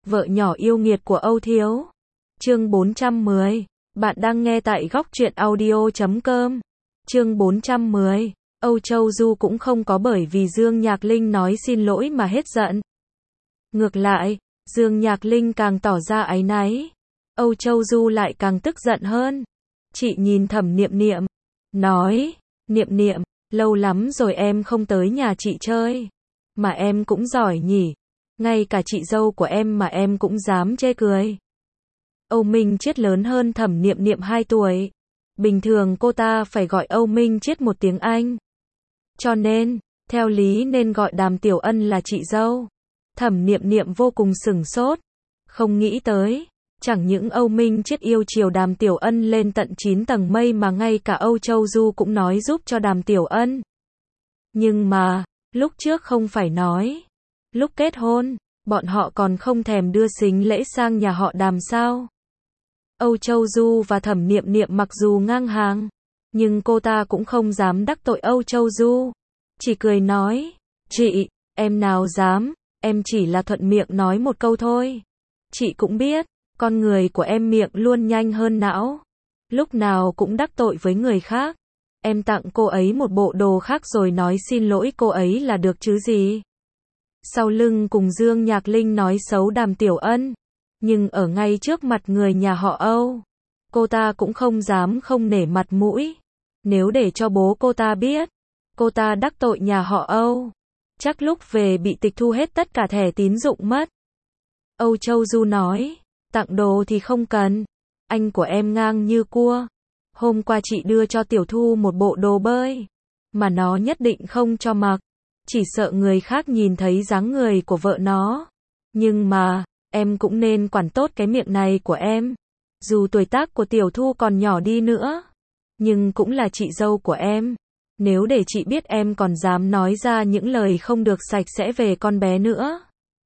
Vợ nhỏ yêu nghiệt của Âu Thiếu. Chương 410. Bạn đang nghe tại góc truyện audio.com. Chương 410. Âu Châu Du cũng không có bởi vì Dương Nhạc Linh nói xin lỗi mà hết giận. Ngược lại, Dương Nhạc Linh càng tỏ ra áy náy. Âu Châu Du lại càng tức giận hơn. Chị nhìn Thẩm Niệm Niệm, nói, Niệm Niệm, lâu lắm rồi em không tới nhà chị chơi. Mà em cũng giỏi nhỉ. Ngay cả chị dâu của em mà em cũng dám chê cười. Âu Minh Chiết lớn hơn Thẩm Niệm Niệm 2 tuổi. Bình thường cô ta phải gọi Âu Minh Chiết một tiếng anh. Cho nên, theo lý nên gọi Đàm Tiểu Ân là chị dâu. Thẩm Niệm Niệm vô cùng sửng sốt. Không nghĩ tới, chẳng những Âu Minh Chiết yêu chiều Đàm Tiểu Ân lên tận 9 tầng mây mà ngay cả Âu Châu Du cũng nói giúp cho Đàm Tiểu Ân. Nhưng mà, lúc trước không phải nói. Lúc kết hôn, bọn họ còn không thèm đưa sính lễ sang nhà họ Đàm sao? Âu Châu Du và Thẩm Niệm Niệm mặc dù ngang hàng, nhưng cô ta cũng không dám đắc tội Âu Châu Du. Chỉ cười nói, chị, em nào dám, em chỉ là thuận miệng nói một câu thôi. Chị cũng biết, con người của em miệng luôn nhanh hơn não. Lúc nào cũng đắc tội với người khác. Em tặng cô ấy một bộ đồ khác rồi nói xin lỗi cô ấy là được chứ gì. Sau lưng cùng Dương Nhạc Linh nói xấu Đàm Tiểu Ân. Nhưng ở ngay trước mặt người nhà họ Âu, cô ta cũng không dám không nể mặt mũi. Nếu để cho bố cô ta biết, cô ta đắc tội nhà họ Âu, chắc lúc về bị tịch thu hết tất cả thẻ tín dụng mất. Âu Châu Du nói, tặng đồ thì không cần, anh của em ngang như cua. Hôm qua chị đưa cho Tiểu Thu một bộ đồ bơi, mà nó nhất định không cho mặc, chỉ sợ người khác nhìn thấy dáng người của vợ nó. Nhưng mà, em cũng nên quản tốt cái miệng này của em. Dù tuổi tác của Tiểu Thu còn nhỏ đi nữa, nhưng cũng là chị dâu của em. Nếu để chị biết em còn dám nói ra những lời không được sạch sẽ về con bé nữa,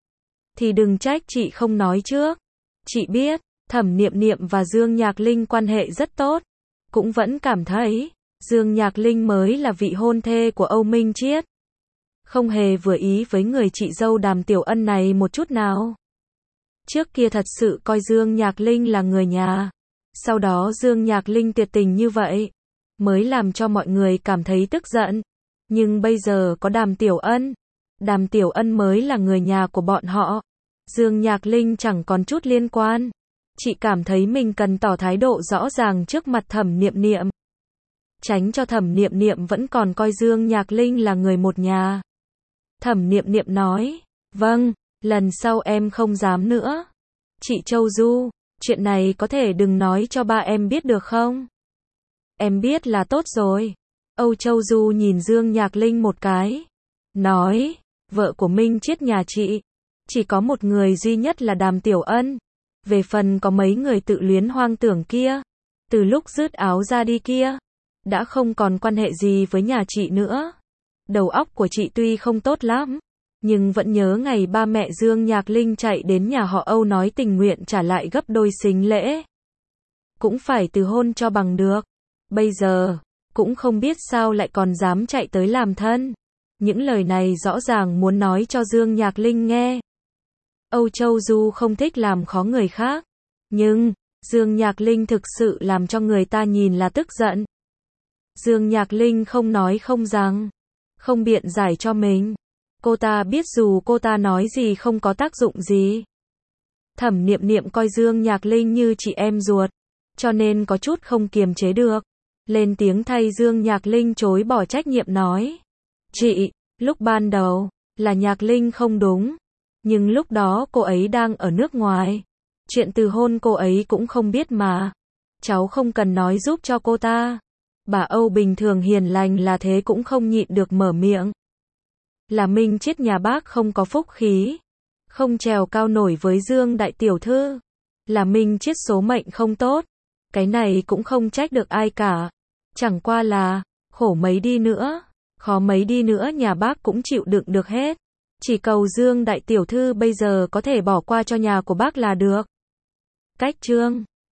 thì đừng trách chị không nói trước. Chị biết, Thẩm Niệm Niệm và Dương Nhạc Linh quan hệ rất tốt. Cũng vẫn cảm thấy, Dương Nhạc Linh mới là vị hôn thê của Âu Minh Chiết. Không hề vừa ý với người chị dâu Đàm Tiểu Ân này một chút nào. Trước kia thật sự coi Dương Nhạc Linh là người nhà. Sau đó Dương Nhạc Linh tuyệt tình như vậy, mới làm cho mọi người cảm thấy tức giận. Nhưng bây giờ có Đàm Tiểu Ân. Đàm Tiểu Ân mới là người nhà của bọn họ. Dương Nhạc Linh chẳng còn chút liên quan. Chị cảm thấy mình cần tỏ thái độ rõ ràng trước mặt Thẩm Niệm Niệm. Tránh cho Thẩm Niệm Niệm vẫn còn coi Dương Nhạc Linh là người một nhà. Thẩm Niệm Niệm nói, vâng, lần sau em không dám nữa. Chị Châu Du, chuyện này có thể đừng nói cho ba em biết được không? Em biết là tốt rồi. Âu Châu Du nhìn Dương Nhạc Linh một cái. Nói, vợ của Minh Chiết nhà chị, chỉ có một người duy nhất là Đàm Tiểu Ân. Về phần có mấy người tự luyến hoang tưởng kia, từ lúc rứt áo ra đi kia, đã không còn quan hệ gì với nhà chị nữa. Đầu óc của chị tuy không tốt lắm, nhưng vẫn nhớ ngày ba mẹ Dương Nhạc Linh chạy đến nhà họ Âu nói tình nguyện trả lại gấp đôi sính lễ. Cũng phải từ hôn cho bằng được. Bây giờ, cũng không biết sao lại còn dám chạy tới làm thân. Những lời này rõ ràng muốn nói cho Dương Nhạc Linh nghe. Âu Châu Du không thích làm khó người khác. Nhưng, Dương Nhạc Linh thực sự làm cho người ta nhìn là tức giận. Dương Nhạc Linh không nói không rằng, không biện giải cho mình. Cô ta biết dù cô ta nói gì không có tác dụng gì. Thẩm Niệm Niệm coi Dương Nhạc Linh như chị em ruột, cho nên có chút không kiềm chế được. Lên tiếng thay Dương Nhạc Linh chối bỏ trách nhiệm nói. Chị, lúc ban đầu, là Nhạc Linh không đúng. Nhưng lúc đó cô ấy đang ở nước ngoài. Chuyện từ hôn cô ấy cũng không biết mà. Cháu không cần nói giúp cho cô ta. Bà Âu bình thường hiền lành là thế cũng không nhịn được mở miệng. Là Minh Chiết nhà bác không có phúc khí. Không trèo cao nổi với Dương đại tiểu thư. Là Minh Chiết số mệnh không tốt. Cái này cũng không trách được ai cả. Chẳng qua là, khổ mấy đi nữa, khó mấy đi nữa nhà bác cũng chịu đựng được hết. Chỉ cầu Dương đại tiểu thư bây giờ có thể bỏ qua cho nhà của bác là được. Cách chương